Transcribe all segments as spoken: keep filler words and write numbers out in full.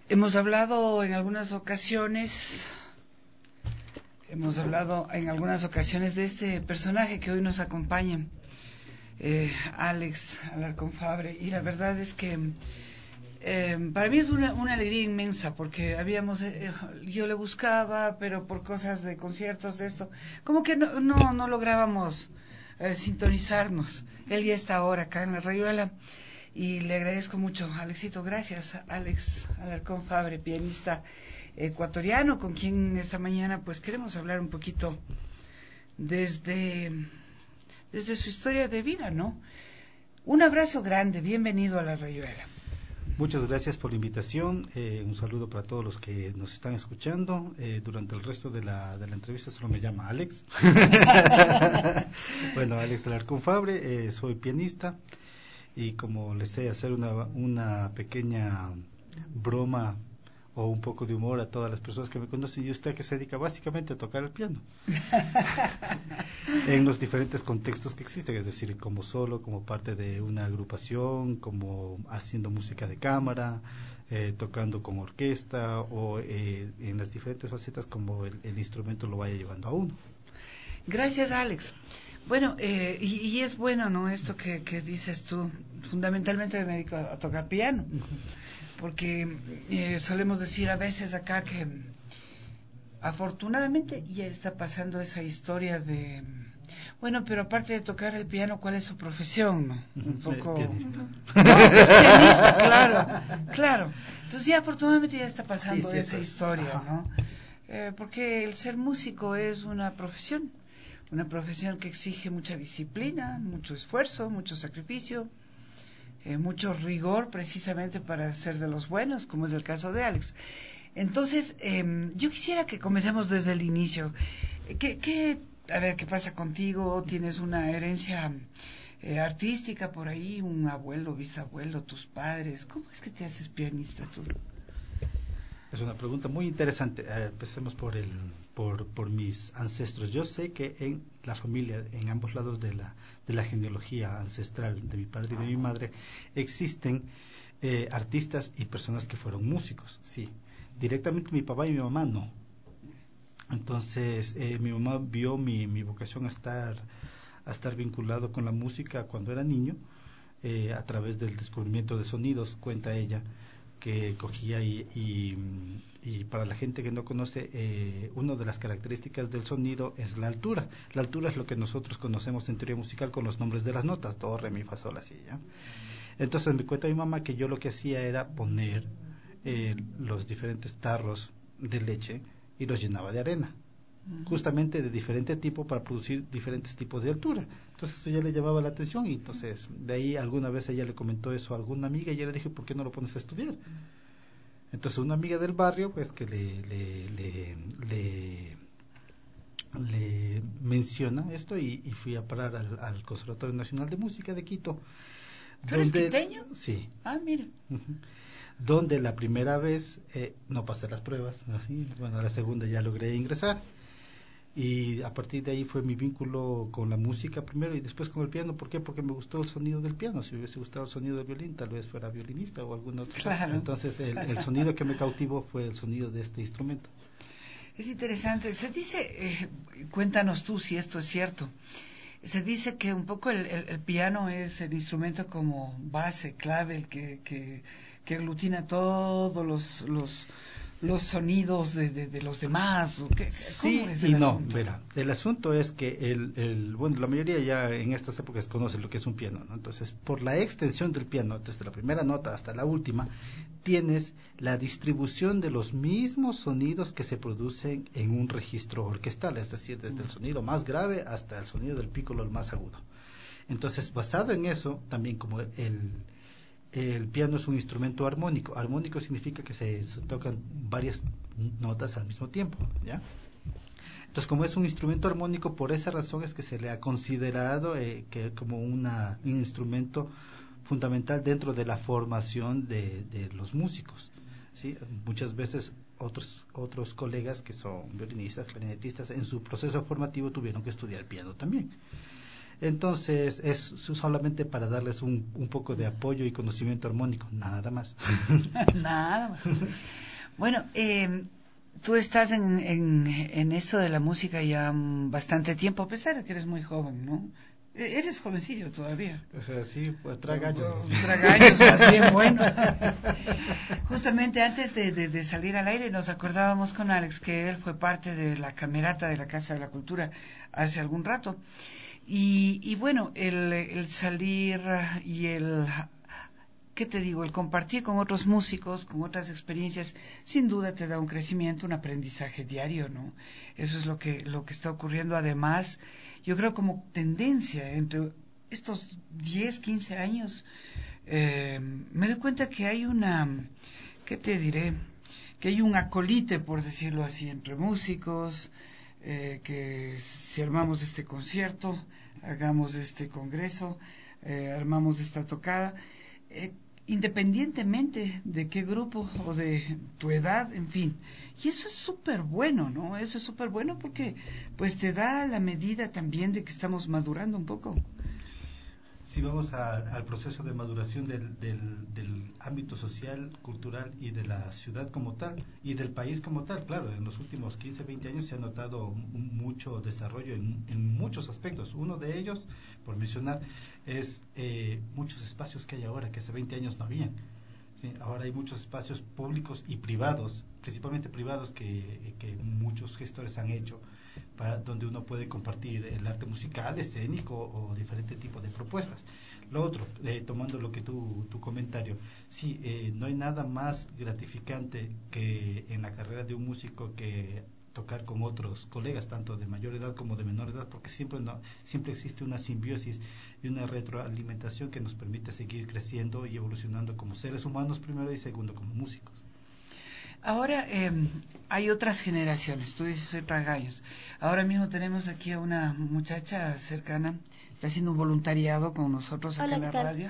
Hemos hablado en algunas ocasiones, hemos hablado en algunas ocasiones de este personaje que hoy nos acompaña, eh, Alex Alarcón Fabre, y la verdad es que eh, para mí es una, una alegría inmensa, porque habíamos, eh, yo le buscaba, pero por cosas de conciertos de esto, como que no, no, no lográbamos eh, sintonizarnos. Él ya está ahora acá en la Rayuela. Y le agradezco mucho, Alexito, gracias, Alex Alarcón Fabre, pianista ecuatoriano, con quien esta mañana pues queremos hablar un poquito desde, desde su historia de vida, ¿no? Un abrazo grande, bienvenido a la Rayuela. Muchas gracias por la invitación, eh, un saludo para todos los que nos están escuchando. Eh, durante el resto de la, de la entrevista solo me llama Alex. Bueno, Alex Alarcón Fabre, eh, soy pianista. Y como les sé hacer una, una pequeña broma o un poco de humor a todas las personas que me conocen, y usted que se dedica básicamente a tocar el piano en los diferentes contextos que existen, es decir, como solo, como parte de una agrupación, como haciendo música de cámara, eh, tocando con orquesta o eh, en las diferentes facetas como el, el instrumento lo vaya llevando a uno. Gracias, Alex. Bueno, eh, y, y es bueno, ¿no? Esto que, que dices tú, fundamentalmente me dedico a, a tocar piano, porque eh, solemos decir a veces acá que afortunadamente ya está pasando esa historia de, bueno, pero aparte de tocar el piano, ¿cuál es su profesión, no? Un poco... Pianista. No, pues pianista, claro, claro. Entonces ya afortunadamente ya está pasando Sí, esa historia, Ajá. ¿no? Eh, porque el ser músico es una profesión. Una profesión que exige mucha disciplina, mucho esfuerzo, mucho sacrificio, eh, mucho rigor precisamente para ser de los buenos, como es el caso de Alex. Entonces, eh, yo quisiera que comencemos desde el inicio. ¿Qué, qué, a ver, qué pasa contigo? ¿Tienes una herencia eh, artística por ahí? ¿Un abuelo, bisabuelo, tus padres? ¿Cómo es que te haces pianista tú? Es una pregunta muy interesante. Eh, empecemos por el, por, por mis ancestros. Yo sé que en la familia, en ambos lados de la, de la genealogía ancestral de mi padre y de mi madre, existen eh, artistas y personas que fueron músicos. Sí, directamente mi papá y mi mamá no. Entonces, eh, mi mamá vio mi, mi vocación a estar, a estar vinculado con la música cuando era niño, eh, a través del descubrimiento de sonidos, cuenta ella, que cogía y, y, y para la gente que no conoce, eh, una de las características del sonido es la altura. La altura es lo que nosotros conocemos en teoría musical con los nombres de las notas, do, re, mi, fa, sol, así, ¿ya? Entonces me cuenta mi mamá que yo lo que hacía era poner eh, los diferentes tarros de leche y los llenaba de arena, justamente de diferente tipo para producir diferentes tipos de altura. Entonces eso ya le llamaba la atención, y entonces de ahí alguna vez ella le comentó eso a alguna amiga y ella le dije, ¿por qué no lo pones a estudiar? Entonces una amiga del barrio pues que le le, le, le, le menciona esto, y, y fui a parar al, al Conservatorio Nacional de Música de Quito. ¿Tú eres quiteño? Sí. Ah, mira. Uh-huh. Donde la primera vez eh, no pasé las pruebas, así, bueno, la segunda ya logré ingresar. Y a partir de ahí fue mi vínculo con la música primero y después con el piano. ¿Por qué? Porque me gustó el sonido del piano. Si me hubiese gustado el sonido del violín, tal vez fuera violinista o alguna otra Claro. cosa. Entonces el, el sonido que me cautivó fue el sonido de este instrumento. Es interesante. Se dice, eh, cuéntanos tú si esto es cierto, se dice que un poco el, el, el piano es el instrumento como base, clave, el que, que, que aglutina todos los... los los sonidos de, de, de los demás. ¿O qué? Sí ¿Cómo es y el no, asunto? verá, el asunto es que el, el, bueno, la mayoría ya en estas épocas conoce lo que es un piano, ¿no? Entonces, por la extensión del piano, desde la primera nota hasta la última, tienes la distribución de los mismos sonidos que se producen en un registro orquestal, es decir, desde el sonido más grave hasta el sonido del pícolo, el más agudo. Entonces, basado en eso, también como el el piano es un instrumento armónico. Armónico significa que se, se tocan varias notas al mismo tiempo, ¿ya? Entonces, como es un instrumento armónico, por esa razón es que se le ha considerado eh, que como una, un instrumento fundamental dentro de la formación de, de los músicos, ¿sí? Muchas veces otros otros colegas que son violinistas, clarinetistas, en su proceso formativo tuvieron que estudiar piano también. Entonces es solamente para darles un, un poco de apoyo y conocimiento armónico, nada más. Nada más. Bueno, eh, tú estás en, en, en esto de la música ya bastante tiempo, a pesar de que eres muy joven, ¿no? Eres jovencillo todavía. O sea, sí, pues tragaños. Tragaños, más bien, bueno. Justamente antes de, de, de salir al aire nos acordábamos con Alex que él fue parte de la camerata de la Casa de la Cultura hace algún rato. Y, y bueno, el, el salir y el... ¿Qué te digo? El compartir con otros músicos, con otras experiencias, sin duda te da un crecimiento, un aprendizaje diario, ¿no? Eso es lo que, lo que está ocurriendo. Además, yo creo como tendencia entre estos diez, quince años, eh, me doy cuenta que hay una, ¿qué te diré? Que hay un acolite, por decirlo así, entre músicos, eh, que si armamos este concierto, hagamos este congreso, eh, armamos esta tocada, eh, independientemente de qué grupo o de tu edad, en fin. Y eso es súper bueno, ¿no? Eso es súper bueno porque pues te da la medida también de que estamos madurando un poco. Si vamos a, al proceso de maduración del, del, del ámbito social, cultural y de la ciudad como tal, y del país como tal, claro, en los últimos quince, veinte años se ha notado un, mucho desarrollo en, en muchos aspectos. Uno de ellos, por mencionar, es eh, muchos espacios que hay ahora, que hace veinte años no habían. ¿Sí? Ahora hay muchos espacios públicos y privados, principalmente privados, que, que muchos gestores han hecho, para donde uno puede compartir el arte musical, escénico o diferente tipo de propuestas. Lo otro, eh, tomando lo que tú, tu comentario, sí, eh, no hay nada más gratificante que en la carrera de un músico que tocar con otros colegas, tanto de mayor edad como de menor edad, porque siempre no, siempre existe una simbiosis y una retroalimentación que nos permite seguir creciendo y evolucionando como seres humanos primero y segundo como músicos. Ahora eh, hay otras generaciones, tú dices soy tragaños. Ahora mismo tenemos aquí a una muchacha cercana, está haciendo un voluntariado con nosotros acá. Hola, en la radio.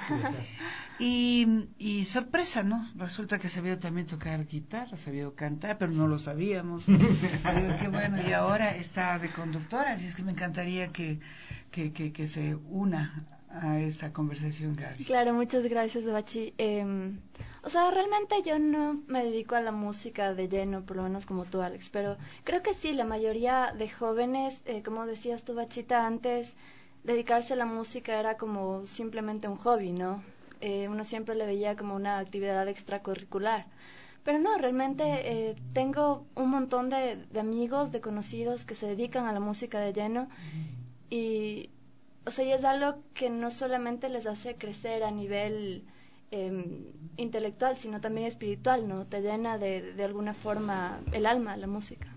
Y, y sorpresa, ¿no? Resulta que sabía también tocar guitarra, sabía cantar, pero no lo sabíamos. Digo, qué bueno, y ahora está de conductora, así es que me encantaría que, que, que, que se una a esta conversación, Gaby. Claro, muchas gracias, Bachi. Eh, o sea, realmente yo no me dedico a la música de lleno, por lo menos como tú, Alex, pero creo que sí, la mayoría de jóvenes, eh, como decías tú, Bachita, antes dedicarse a la música era como simplemente un hobby, ¿no? Eh, uno siempre le veía como una actividad extracurricular. Pero no, realmente eh, tengo un montón de, de amigos, de conocidos que se dedican a la música de lleno y... O sea, y es algo que no solamente les hace crecer a nivel eh, intelectual, sino también espiritual, ¿no? Te llena de, de alguna forma el alma, la música.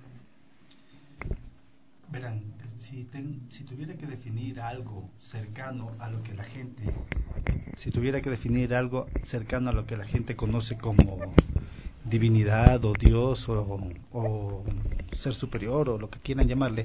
Verán, si, ten, si tuviera que definir algo cercano a lo que la gente, si tuviera que definir algo cercano a lo que la gente conoce como divinidad o Dios o, o ser superior o lo que quieran llamarle,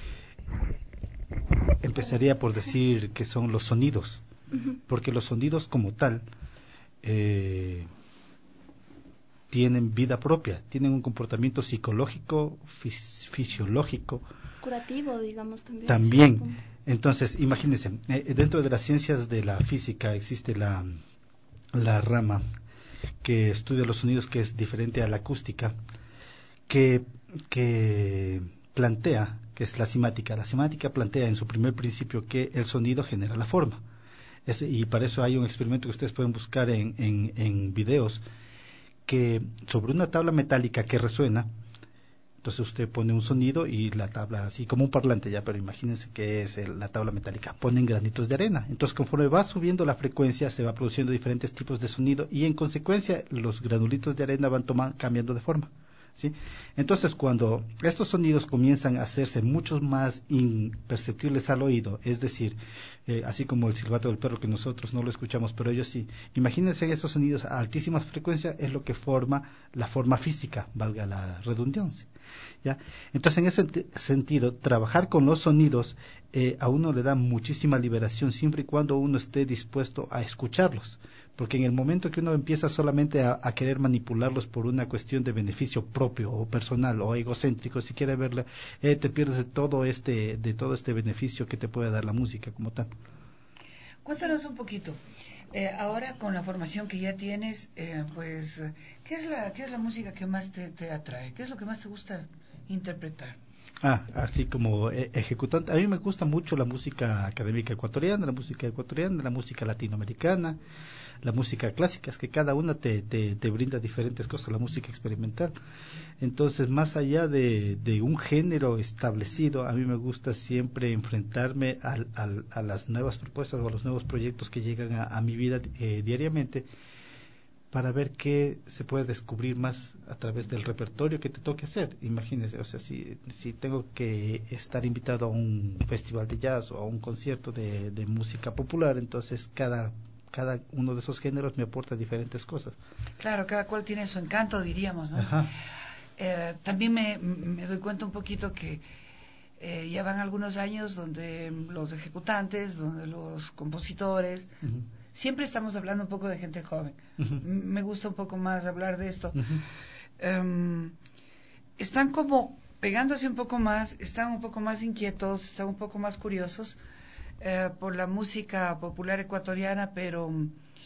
empezaría por decir que son los sonidos, porque los sonidos como tal eh, tienen vida propia, tienen un comportamiento psicológico, fis- fisiológico, curativo, digamos también. También, entonces, imagínense, eh, dentro de las ciencias de la física existe la, la rama que estudia los sonidos, que es diferente a la acústica, que, que plantea, que es la simática. La simática plantea en su primer principio que el sonido genera la forma. Es, y para eso hay un experimento que ustedes pueden buscar en, en, en videos, que sobre una tabla metálica que resuena, entonces usted pone un sonido y la tabla, así como un parlante ya, pero imagínense que es el, la tabla metálica, ponen granitos de arena. Entonces conforme va subiendo la frecuencia se va produciendo diferentes tipos de sonido y en consecuencia los granulitos de arena van tomando, cambiando de forma. ¿Sí? Entonces cuando estos sonidos comienzan a hacerse mucho más imperceptibles al oído, es decir, eh, así como el silbato del perro que nosotros no lo escuchamos, pero ellos sí, imagínense esos sonidos a altísima frecuencia, es lo que forma la forma física, valga la redundancia. ¿Ya? Entonces en ese t- sentido, trabajar con los sonidos eh, a uno le da muchísima liberación siempre y cuando uno esté dispuesto a escucharlos, porque en el momento que uno empieza solamente a, a querer manipularlos por una cuestión de beneficio propio o personal o egocéntrico, si quiere verla, eh, te pierdes de todo este de todo este beneficio que te puede dar la música como tal. Cuéntanos un poquito. Eh, ahora con la formación que ya tienes, eh, pues, ¿qué es la qué es la música que más te, te atrae? ¿Qué es lo que más te gusta interpretar? Ah, así como eh, ejecutante. A mí me gusta mucho la música académica ecuatoriana, la música ecuatoriana, la música latinoamericana, la música clásica, es que cada una te, te, te brinda diferentes cosas, la música experimental. Entonces, más allá de, de un género establecido, a mí me gusta siempre enfrentarme al, al, a las nuevas propuestas o a los nuevos proyectos que llegan a, a mi vida eh, diariamente, para ver qué se puede descubrir más a través del repertorio que te toque hacer. Imagínese, o sea, si, si tengo que estar invitado a un festival de jazz o a un concierto de, de música popular, entonces cada, cada uno de esos géneros me aporta diferentes cosas. Claro, cada cual tiene su encanto, diríamos, ¿no? Ajá. Eh, también me, me doy cuenta un poquito que eh, ya van algunos años donde los ejecutantes, donde los compositores... Uh-huh. Siempre estamos hablando un poco de gente joven. Uh-huh. Me gusta un poco más hablar de esto. Uh-huh. Um, están como pegándose un poco más, están un poco más inquietos, están un poco más curiosos eh, por la música popular ecuatoriana, pero,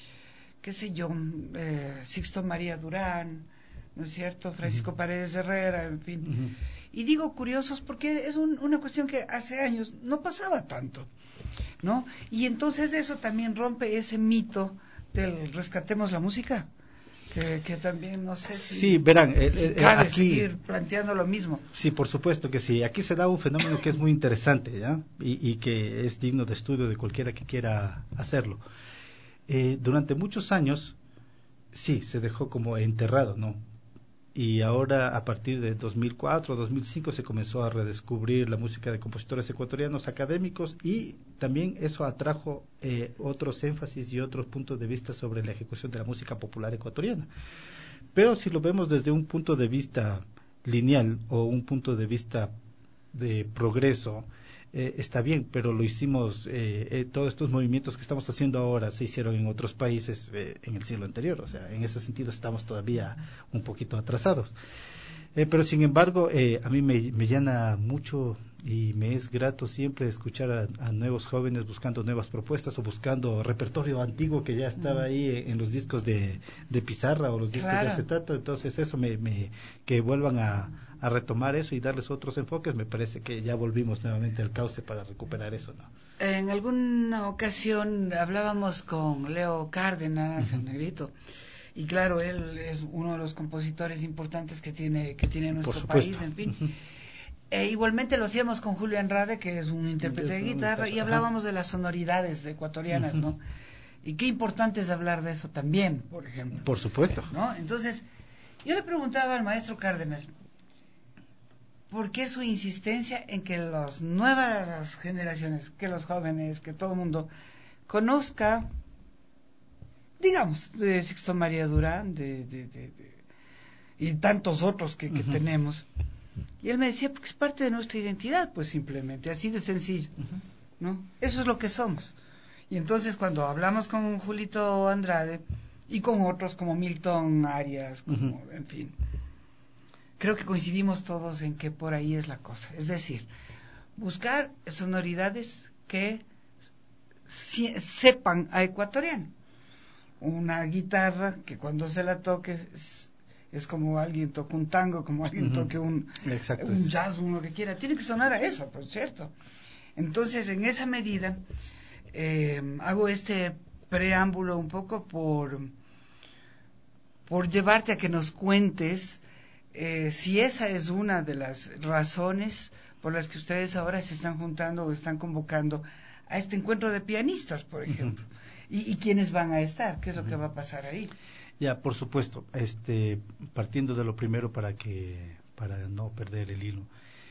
qué sé yo, eh, Sixto María Durán, ¿no es cierto? Francisco uh-huh. Paredes Herrera, en fin. Uh-huh. Y digo curiosos porque es un, una cuestión que hace años no pasaba tanto, ¿no? Y entonces eso también rompe ese mito del rescatemos la música, que, que también no sé si, sí, verán, eh, si eh, cabe aquí, seguir planteando lo mismo. Sí, por supuesto que sí. Aquí se da un fenómeno que es muy interesante, ¿ya? Y, y que es digno de estudio de cualquiera que quiera hacerlo. Eh, durante muchos años, sí, se dejó como enterrado, ¿no? Y ahora, a partir de dos mil cuatro, dos mil cinco, se comenzó a redescubrir la música de compositores ecuatorianos académicos, y también eso atrajo eh, otros énfasis y otros puntos de vista sobre la ejecución de la música popular ecuatoriana. Pero si lo vemos desde un punto de vista lineal o un punto de vista de progreso, eh, está bien, pero lo hicimos, eh, eh, todos estos movimientos que estamos haciendo ahora se hicieron en otros países eh, en el siglo anterior, o sea, en ese sentido estamos todavía un poquito atrasados. Eh, pero sin embargo, eh, a mí me, me llena mucho y me es grato siempre escuchar a, a nuevos jóvenes buscando nuevas propuestas o buscando repertorio antiguo que ya estaba ahí en, en los discos de, de pizarra o los discos claro. de acetato. Entonces eso me, me que vuelvan a, a retomar eso y darles otros enfoques, me parece que ya volvimos nuevamente al cauce para recuperar eso, ¿no? En alguna ocasión hablábamos con Leo Cárdenas, el negrito. Y claro, él es uno de los compositores importantes que tiene que tiene nuestro país, en fin. Uh-huh. E igualmente lo hacíamos con Julio Andrade, que es un intérprete de guitarra, y hablábamos de las sonoridades ecuatorianas, uh-huh. ¿no? Y qué importante es hablar de eso también, por ejemplo. Por supuesto. ¿No? Entonces, yo le preguntaba al maestro Cárdenas, ¿por qué su insistencia en que las nuevas generaciones, que los jóvenes, que todo el mundo conozca, digamos, de Sixto María Durán, de, de, de, de, y tantos otros que, que uh-huh. tenemos? Y él me decía, porque es parte de nuestra identidad, pues simplemente, así de sencillo, uh-huh. ¿no? Eso es lo que somos. Y entonces cuando hablamos con Julito Andrade y con otros como Milton Arias, como, uh-huh. en fin, creo que coincidimos todos en que por ahí es la cosa. Es decir, buscar sonoridades que si, sepan a ecuatoriano. Una guitarra que cuando se la toque es, es como alguien toca un tango, como alguien uh-huh. toque un, Exacto, un jazz, uno que quiera. Tiene que sonar a eso, por cierto. Entonces, en esa medida, eh, hago este preámbulo un poco por, por llevarte a que nos cuentes eh, si esa es una de las razones por las que ustedes ahora se están juntando o están convocando a este encuentro de pianistas, por ejemplo. Uh-huh. ¿Y, ¿Y quiénes van a estar? ¿Qué es lo uh-huh. que va a pasar ahí? Ya, por supuesto, este, partiendo de lo primero para que para no perder el hilo.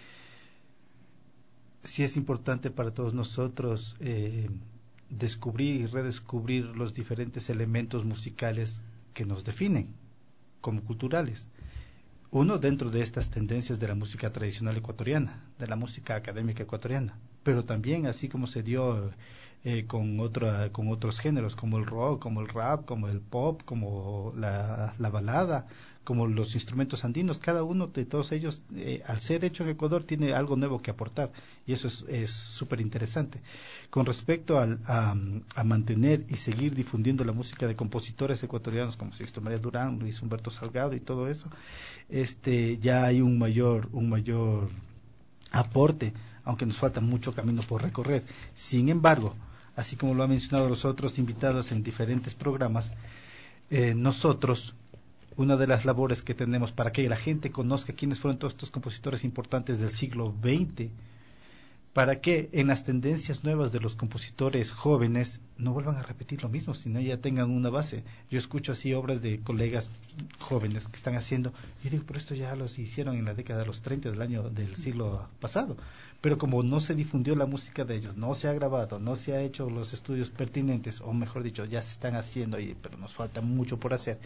Sí es importante para todos nosotros eh, descubrir y redescubrir los diferentes elementos musicales que nos definen como culturales. Uno, dentro de estas tendencias de la música tradicional ecuatoriana, de la música académica ecuatoriana, pero también así como se dio eh, con otra, con otros géneros como el rock, como el rap, como el pop, como la, la balada, como los instrumentos andinos, cada uno de todos ellos, eh, al ser hecho en Ecuador, tiene algo nuevo que aportar, y eso es súper interesante. Con respecto al, a, a mantener y seguir difundiendo la música de compositores ecuatorianos como Sixto María Durán, Luis Humberto Salgado y todo eso, este ya hay un mayor, un mayor aporte, aunque nos falta mucho camino por recorrer. Sin embargo, así como lo han mencionado los otros invitados en diferentes programas, eh, nosotros, una de las labores que tenemos para que la gente conozca quiénes fueron todos estos compositores importantes del siglo veinte, para que en las tendencias nuevas de los compositores jóvenes no vuelvan a repetir lo mismo, sino ya tengan una base. Yo escucho así obras de colegas jóvenes que están haciendo, yo digo, pero esto ya los hicieron en la década de los treinta del año del siglo pasado, pero como no se difundió la música de ellos, no se ha grabado, no se ha hecho los estudios pertinentes, o mejor dicho, ya se están haciendo, y, pero nos falta mucho por hacer.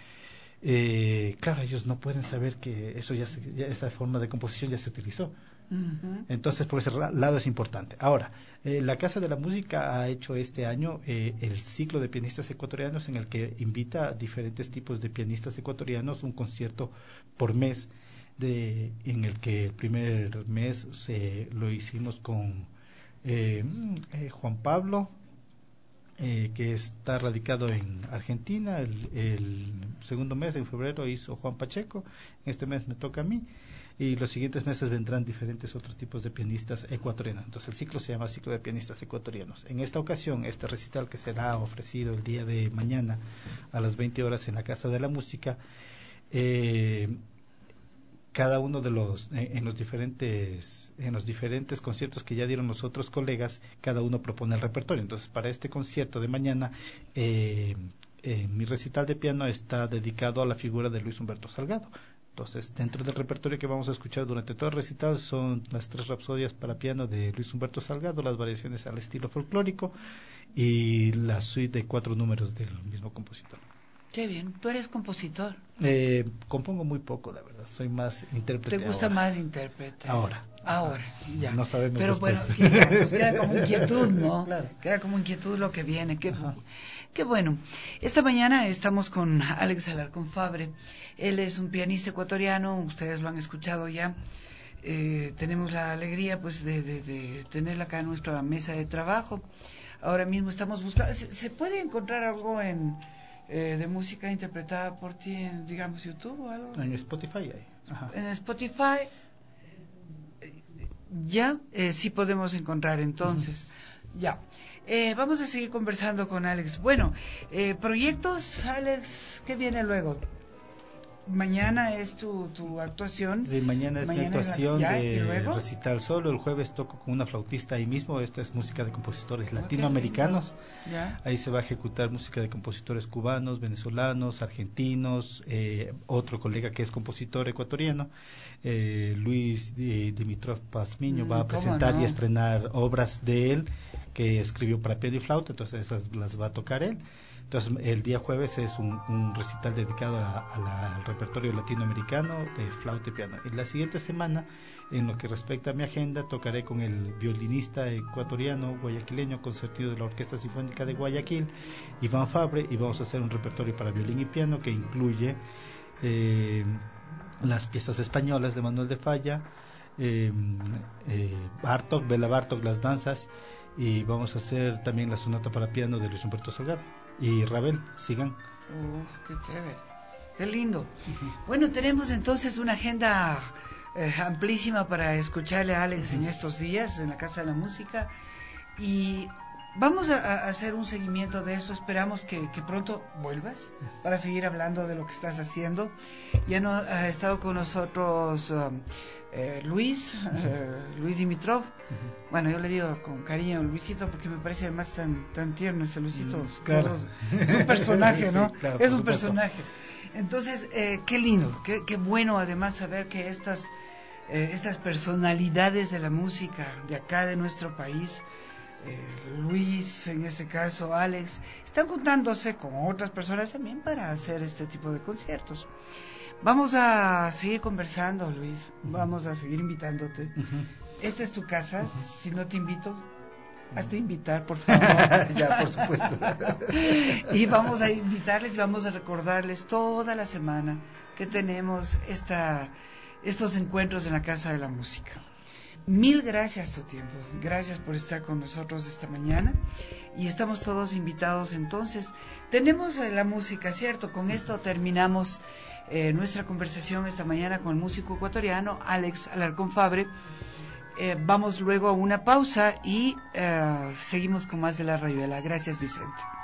Eh, claro, ellos no pueden saber que eso ya, se, ya esa forma de composición ya se utilizó. Uh-huh. Entonces, por ese lado es importante. Ahora, eh, la Casa de la Música ha hecho este año eh, el ciclo de pianistas ecuatorianos, en el que invita a diferentes tipos de pianistas ecuatorianos, un concierto por mes, de, en el que el primer mes se, lo hicimos con eh, eh, Juan Pablo, Eh, que está radicado en Argentina. El, el segundo mes, en febrero, hizo Juan Pacheco. Este mes me toca a mí, y los siguientes meses vendrán diferentes otros tipos de pianistas ecuatorianos. Entonces el ciclo se llama Ciclo de Pianistas Ecuatorianos. En esta ocasión, este recital que será ofrecido el día de mañana a las veinte horas en la Casa de la Música, eh, cada uno de los eh, en los diferentes en los diferentes conciertos que ya dieron los otros colegas, cada uno propone el repertorio. Entonces, para este concierto de mañana, eh, eh, mi recital de piano está dedicado a la figura de Luis Humberto Salgado. Entonces, dentro del repertorio que vamos a escuchar durante todo el recital son las tres rapsodias para piano de Luis Humberto Salgado, las variaciones al estilo folclórico y la suite de cuatro números del mismo compositor. Qué bien. ¿Tú eres compositor? Eh, compongo muy poco, la verdad. Soy más intérprete. ¿Te gusta ahora. más intérprete? Ahora. Ahora, ya. No sabemos Pero después. bueno, ya, nos queda como inquietud, ¿no? Claro. Queda como inquietud lo que viene. Qué, qué bueno. Esta mañana estamos con Alex Alarcón Fabre. Él es un pianista ecuatoriano, ustedes lo han escuchado ya. Eh, tenemos la alegría, pues, de, de, de tenerla acá en nuestra mesa de trabajo. Ahora mismo estamos buscando... ¿Se, se puede encontrar algo en... Eh, de música interpretada por ti en, digamos, YouTube o algo? En Spotify hay. Ajá. En Spotify eh, ya eh, sí podemos encontrar entonces. Uh-huh. Ya. Eh, vamos a seguir conversando con Alex. Bueno, eh, proyectos, Alex, ¿qué viene luego? Mañana es tu, tu actuación. Sí, mañana es mañana mi actuación es la... de recital solo. El jueves toco con una flautista ahí mismo. Esta es música de compositores latinoamericanos. ¿Ya? Ahí se va a ejecutar música de compositores cubanos, venezolanos, argentinos. Eh, otro colega que es compositor ecuatoriano, eh, Luis Dimitrov Pazmiño, mm, va a presentar no? y estrenar obras de él que escribió para piano y flauta. Entonces esas las va a tocar él. Entonces, el día jueves es un, un recital dedicado a, a la, al repertorio latinoamericano de flauta y piano. Y la siguiente semana, en lo que respecta a mi agenda, tocaré con el violinista ecuatoriano guayaquileño concertino de la Orquesta Sinfónica de Guayaquil, Iván Fabre, y vamos a hacer un repertorio para violín y piano que incluye eh, las piezas españolas de Manuel de Falla, eh, eh, Bartók, Bela Bartók, las danzas, y vamos a hacer también la sonata para piano de Luis Humberto Salgado. Y Ravel, sigan. Uf, qué chévere, qué lindo. Uh-huh. Bueno, tenemos entonces una agenda eh, amplísima para escucharle a Alex uh-huh. en estos días en la Casa de la Música, y vamos a, a hacer un seguimiento de eso. Esperamos que, que pronto vuelvas para seguir hablando de lo que estás haciendo. Ya no ha estado con nosotros um, eh, Luis, eh, Luis Dimitrov. Uh-huh. Bueno, yo le digo con cariño Luisito porque me parece además tan tan tierno ese Luisito. Mm, claro. Es un personaje, ¿no? Sí, claro, es un personaje. Entonces, eh, qué lindo, qué, qué bueno además saber que estas eh, estas personalidades de la música de acá de nuestro país, eh, Luis, en este caso Alex, están juntándose con otras personas también para hacer este tipo de conciertos. Vamos a seguir conversando, Luis, vamos a seguir invitándote. Uh-huh. esta es tu casa, si no te invito, hazte invitar, por favor. Ya, por supuesto. Y vamos a invitarles y vamos a recordarles toda la semana que tenemos esta, estos encuentros en la Casa de la Música. Mil gracias tu tiempo, gracias por estar con nosotros esta mañana y estamos todos invitados entonces. Tenemos eh, la música, ¿cierto? Con esto terminamos eh, nuestra conversación esta mañana con el músico ecuatoriano Alex Alarcón Fabre. Eh, vamos luego a una pausa y eh, seguimos con más de La Rayuela. Gracias, Vicente.